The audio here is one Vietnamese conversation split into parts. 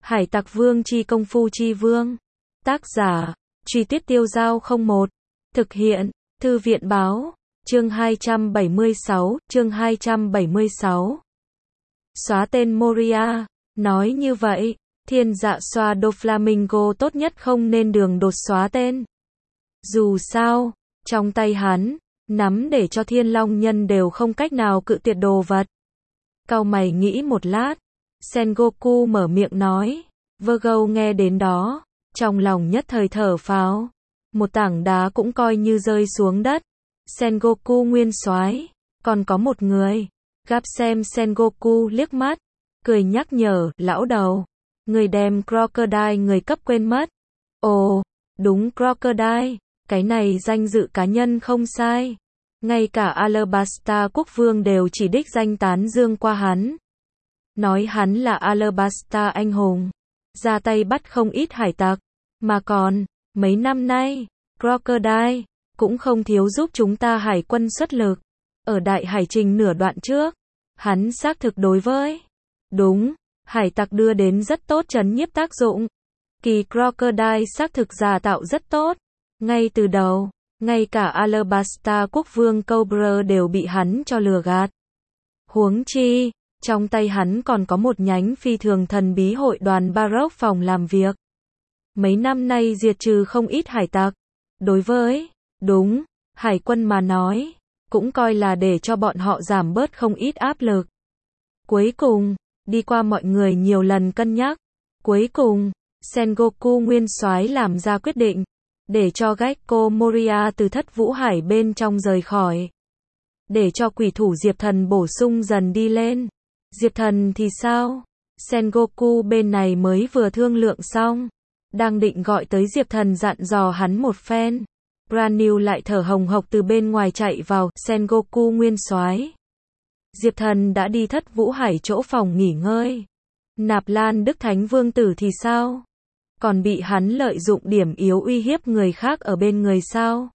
Hải Tặc Vương chi công phu chi vương. Tác giả, Truy Tuyết Tiêu Giao 01. Thực hiện, Thư viện Báo. Chương 276, chương 276. Xóa tên Moria. Nói như vậy, Thiên Dạ Xoa Doflamingo tốt nhất không nên đường đột xóa tên. Dù sao, trong tay hắn, nắm để cho Thiên Long Nhân đều không cách nào cự tuyệt đồ vật. Cau mày nghĩ một lát, Sengoku mở miệng nói. Virgo nghe đến đó, trong lòng nhất thời thở phào. Một tảng đá cũng coi như rơi xuống đất. Sengoku nguyên soái, còn có một người. Gắp xem Sengoku liếc mắt, cười nhắc nhở, lão đầu, người đem Crocodile người cấp quên mất. Ồ, đúng Crocodile, cái này danh dự cá nhân không sai. Ngay cả Alabasta quốc vương đều chỉ đích danh tán dương qua hắn. Nói hắn là Alabasta anh hùng, ra tay bắt không ít hải tặc, mà còn, mấy năm nay, Crocodile cũng không thiếu giúp chúng ta hải quân xuất lực. Ở đại hải trình nửa đoạn trước, hắn xác thực đối với đúng, hải tặc đưa đến rất tốt trấn nhiếp tác dụng. Kỳ Crocodile xác thực giả tạo rất tốt. Ngay từ đầu, ngay cả Alabasta quốc vương Cobra đều bị hắn cho lừa gạt. Huống chi, trong tay hắn còn có một nhánh phi thường thần bí hội đoàn Baroque phòng làm việc. Mấy năm nay diệt trừ không ít hải tặc. Đối với, đúng, hải quân mà nói, cũng coi là để cho bọn họ giảm bớt không ít áp lực. Cuối cùng, đi qua mọi người nhiều lần cân nhắc, cuối cùng, Sengoku nguyên soái làm ra quyết định, để cho Gecko Moria từ Thất Vũ Hải bên trong rời khỏi. Để cho quỷ thủ Diệp Thần bổ sung dần đi lên. Diệp Thần thì sao? Sengoku bên này mới vừa thương lượng xong, đang định gọi tới Diệp Thần dặn dò hắn một phen. Brand New lại thở hồng hộc từ bên ngoài chạy vào. Sengoku nguyên soái, Diệp Thần đã đi Thất Vũ Hải chỗ phòng nghỉ ngơi. Nạp Lan Đức Thánh Vương Tử thì sao? Còn bị hắn lợi dụng điểm yếu uy hiếp người khác ở bên người sao?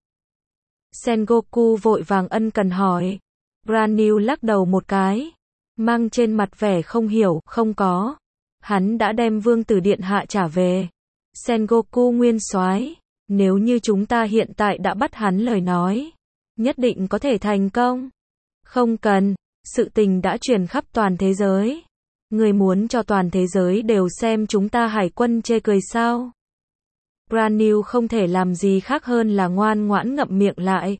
Sengoku vội vàng ân cần hỏi. Brand New lắc đầu một cái, mang trên mặt vẻ không hiểu, không có. Hắn đã đem Vương Tử Điện Hạ trả về. Sengoku nguyên soái, nếu như chúng ta hiện tại đã bắt hắn lời nói, nhất định có thể thành công. Không cần, sự tình đã truyền khắp toàn thế giới. Người muốn cho toàn thế giới đều xem chúng ta hải quân chê cười sao? Brand New không thể làm gì khác hơn là ngoan ngoãn ngậm miệng lại.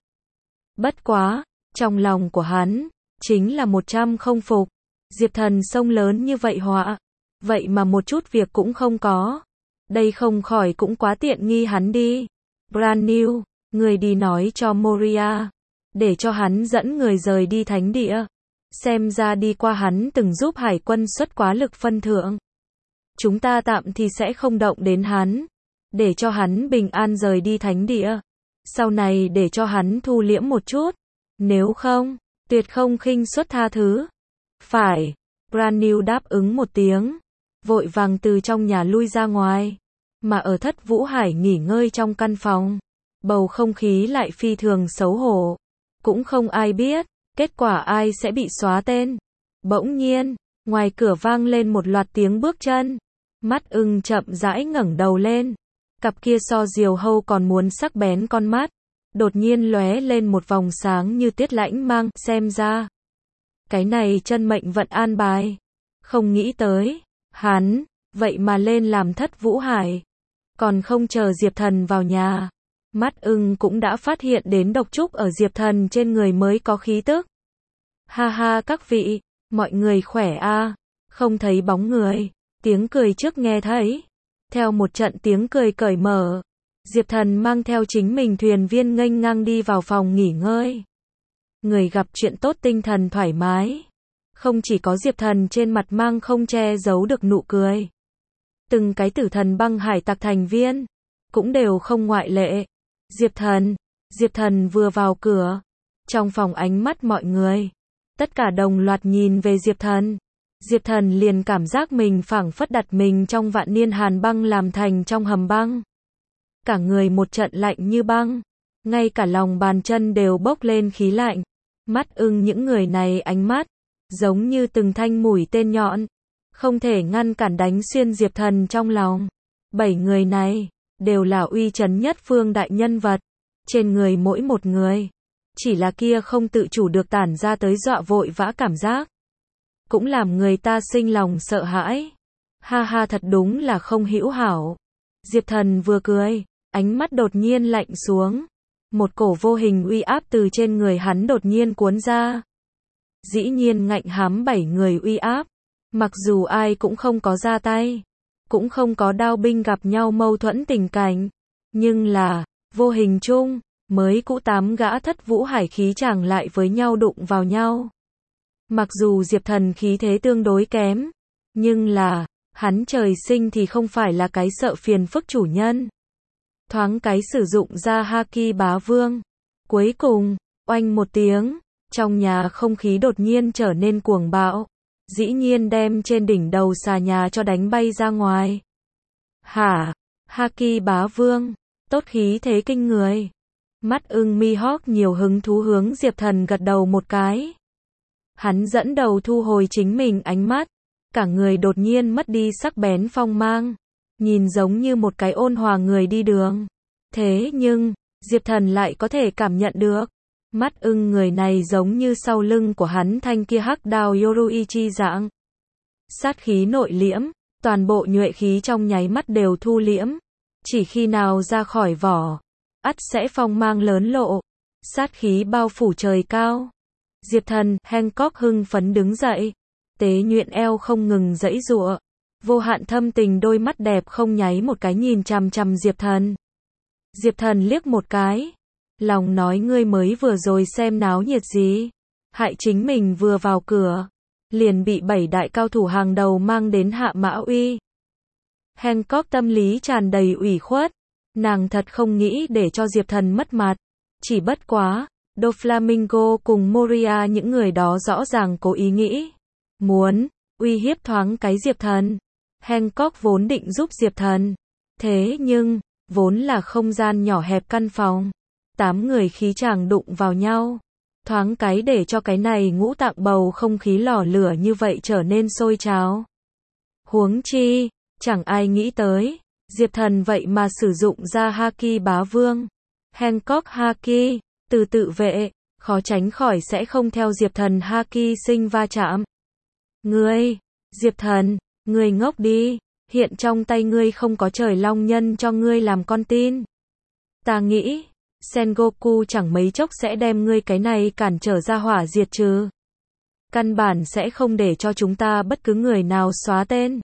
Bất quá, trong lòng của hắn, chính là 100 không phục. Diệp Thần sông lớn như vậy họa, vậy mà một chút việc cũng không có. Đây không khỏi cũng quá tiện nghi hắn đi. Brand New, người đi nói cho Moria, để cho hắn dẫn người rời đi thánh địa. Xem ra đi qua hắn từng giúp hải quân xuất quá lực phân thượng. Chúng ta tạm thì sẽ không động đến hắn, để cho hắn bình an rời đi thánh địa. Sau này để cho hắn thu liễm một chút, nếu không, tuyệt không khinh suất tha thứ. Phải, Brand New đáp ứng một tiếng, vội vàng từ trong nhà lui ra ngoài. Mà ở Thất Vũ Hải nghỉ ngơi trong căn phòng, bầu không khí lại phi thường xấu hổ. Cũng không ai biết kết quả ai sẽ bị xóa tên. Bỗng nhiên, ngoài cửa vang lên một loạt tiếng bước chân. Mắt ưng chậm rãi ngẩng đầu lên. Cặp kia so diều hâu còn muốn sắc bén con mắt, đột nhiên lóe lên một vòng sáng như tiết lãnh mang. Xem ra, cái này chân mệnh vận an bài. Không nghĩ tới, hắn, vậy mà lên làm Thất Vũ Hải. Còn không chờ Diệp Thần vào nhà, mắt ưng cũng đã phát hiện đến độc trúc ở Diệp Thần trên người mới có khí tức. Ha ha các vị, mọi người khỏe a? Không thấy bóng người, tiếng cười trước nghe thấy. Theo một trận tiếng cười cởi mở, Diệp Thần mang theo chính mình thuyền viên nghênh ngang đi vào phòng nghỉ ngơi. Người gặp chuyện tốt tinh thần thoải mái. Không chỉ có Diệp Thần trên mặt mang không che giấu được nụ cười. Từng cái Tử Thần Băng hải tặc thành viên, cũng đều không ngoại lệ. Diệp Thần vừa vào cửa, trong phòng ánh mắt mọi người, tất cả đồng loạt nhìn về Diệp Thần. Diệp Thần liền cảm giác mình phảng phất đặt mình trong vạn niên hàn băng làm thành trong hầm băng. Cả người một trận lạnh như băng, ngay cả lòng bàn chân đều bốc lên khí lạnh. Mắt ưng những người này ánh mắt, giống như từng thanh mũi tên nhọn. không thể ngăn cản đánh xuyên Diệp Thần trong lòng. 7 người này, đều là uy chấn nhất phương đại nhân vật, trên người mỗi một người. Chỉ là kia không tự chủ được tản ra tới dọa vội vã cảm giác. Cũng làm người ta sinh lòng sợ hãi. Ha ha, thật đúng là không hữu hảo. Diệp Thần vừa cười, ánh mắt đột nhiên lạnh xuống. Một cổ vô hình uy áp từ trên người hắn đột nhiên cuốn ra. Dĩ nhiên ngạnh hám 7 người uy áp. Mặc dù ai cũng không có ra tay, cũng không có đao binh gặp nhau mâu thuẫn tình cảnh, nhưng là, vô hình chung, mới cũ 8 gã thất vũ hải khí chàng lại với nhau đụng vào nhau. Mặc dù Diệp Thần khí thế tương đối kém, nhưng là, hắn trời sinh thì không phải là cái sợ phiền phức chủ nhân. Thoáng cái sử dụng ra Haki Bá Vương. Cuối cùng, oanh một tiếng, trong nhà không khí đột nhiên trở nên cuồng bạo. Dĩ nhiên đem trên đỉnh đầu xà nhà cho đánh bay ra ngoài. Hả? Haki Bá Vương, tốt khí thế kinh người. Mắt ưng mi hawk nhiều hứng thú hướng Diệp Thần gật đầu một cái. Hắn dẫn đầu thu hồi chính mình ánh mắt. Cả người đột nhiên mất đi sắc bén phong mang. Nhìn giống như một cái ôn hòa người đi đường. Thế nhưng, Diệp Thần lại có thể cảm nhận được. Mắt ưng người này giống như sau lưng của hắn thanh kia hắc đao Yoruichi dạng. Sát khí nội liễm, toàn bộ nhuệ khí trong nháy mắt đều thu liễm. Chỉ khi nào ra khỏi vỏ, ắt sẽ phong mang lớn lộ. Sát khí bao phủ trời cao. Diệp Thần, Hancock hưng phấn đứng dậy. Tế nhuyễn eo không ngừng giãy giụa. Vô hạn thâm tình đôi mắt đẹp không nháy một cái nhìn chằm chằm Diệp Thần. Diệp Thần liếc một cái. Lòng nói ngươi mới vừa rồi xem náo nhiệt gì. Hại chính mình vừa vào cửa. Liền bị 7 đại cao thủ hàng đầu mang đến hạ mã uy. Hancock tâm lý tràn đầy ủy khuất. Nàng thật không nghĩ để cho Diệp Thần mất mặt. Chỉ bất quá, Doflamingo cùng Moria những người đó rõ ràng cố ý nghĩ. Muốn, uy hiếp thoáng cái Diệp Thần. Hancock vốn định giúp Diệp Thần. Thế nhưng, vốn là không gian nhỏ hẹp căn phòng. 8 người khí chàng đụng vào nhau. Thoáng cái để cho cái này ngũ tạng bầu không khí lò lửa như vậy trở nên sôi trào. Huống chi, chẳng ai nghĩ tới. Diệp Thần vậy mà sử dụng ra Haki Bá Vương. Hancock Haki, từ tự vệ, khó tránh khỏi sẽ không theo Diệp Thần Haki sinh va chạm. Ngươi, Diệp Thần, ngươi ngốc đi, hiện trong tay ngươi không có trời long nhân cho ngươi làm con tin. Ta nghĩ, Sengoku chẳng mấy chốc sẽ đem ngươi cái này cản trở ra hỏa diệt trừ. Căn bản sẽ không để cho chúng ta bất cứ người nào xóa tên.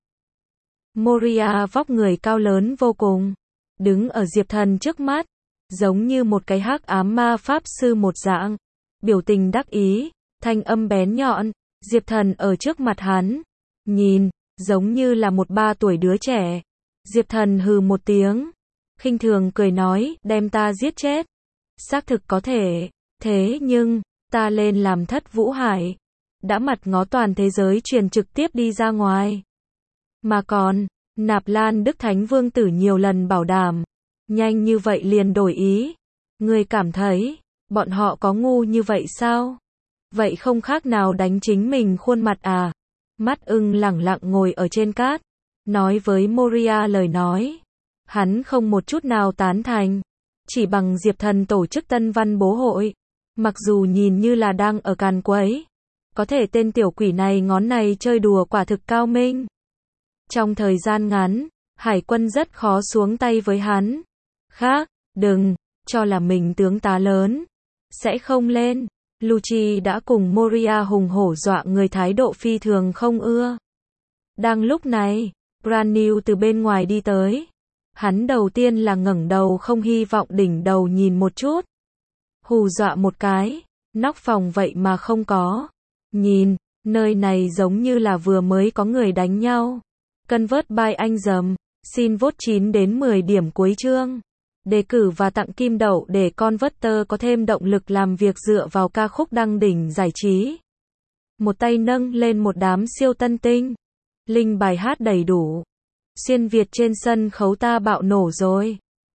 Moria vóc người cao lớn vô cùng, đứng ở Diệp Thần trước mắt, giống như một cái hắc ám ma pháp sư một dạng, biểu tình đắc ý, thanh âm bén nhọn. Diệp Thần ở trước mặt hắn, nhìn, giống như là một 3 tuổi đứa trẻ. Diệp Thần hừ một tiếng, khinh thường cười nói, đem ta giết chết. Xác thực có thể, thế nhưng, ta lên làm thất vũ hải. Đã mặt ngó toàn thế giới truyền trực tiếp đi ra ngoài. Mà còn, Nạp Lan Đức Thánh Vương Tử nhiều lần bảo đảm, nhanh như vậy liền đổi ý. Ngươi cảm thấy, bọn họ có ngu như vậy sao? Vậy không khác nào đánh chính mình khuôn mặt à? Mắt ưng lẳng lặng ngồi ở trên cát, nói với Moria lời nói. Hắn không một chút nào tán thành. Chỉ bằng Diệp Thần tổ chức tân văn bố hội. Mặc dù nhìn như là đang ở càn quấy. Có thể tên tiểu quỷ này ngón này chơi đùa quả thực cao minh. Trong thời gian ngắn, hải quân rất khó xuống tay với hắn. Khác, đừng, cho là mình tướng tá lớn. Sẽ không lên. Lucci đã cùng Moria hùng hổ dọa người thái độ phi thường không ưa. Đang lúc này, Granil từ bên ngoài đi tới. Hắn đầu tiên là ngẩng đầu không hy vọng đỉnh đầu nhìn một chút. Hù dọa một cái, nóc phòng vậy mà không có. Nhìn, nơi này giống như là vừa mới có người đánh nhau. Convert by anh dầm, xin vote 9 đến 10 điểm cuối chương. Đề cử và tặng kim đậu để Converter có thêm động lực làm việc dựa vào ca khúc đăng đỉnh giải trí. Một tay nâng lên một đám siêu tân tinh. Link bài hát đầy đủ. Xuyên Việt trên sân khấu ta bạo nổ rồi.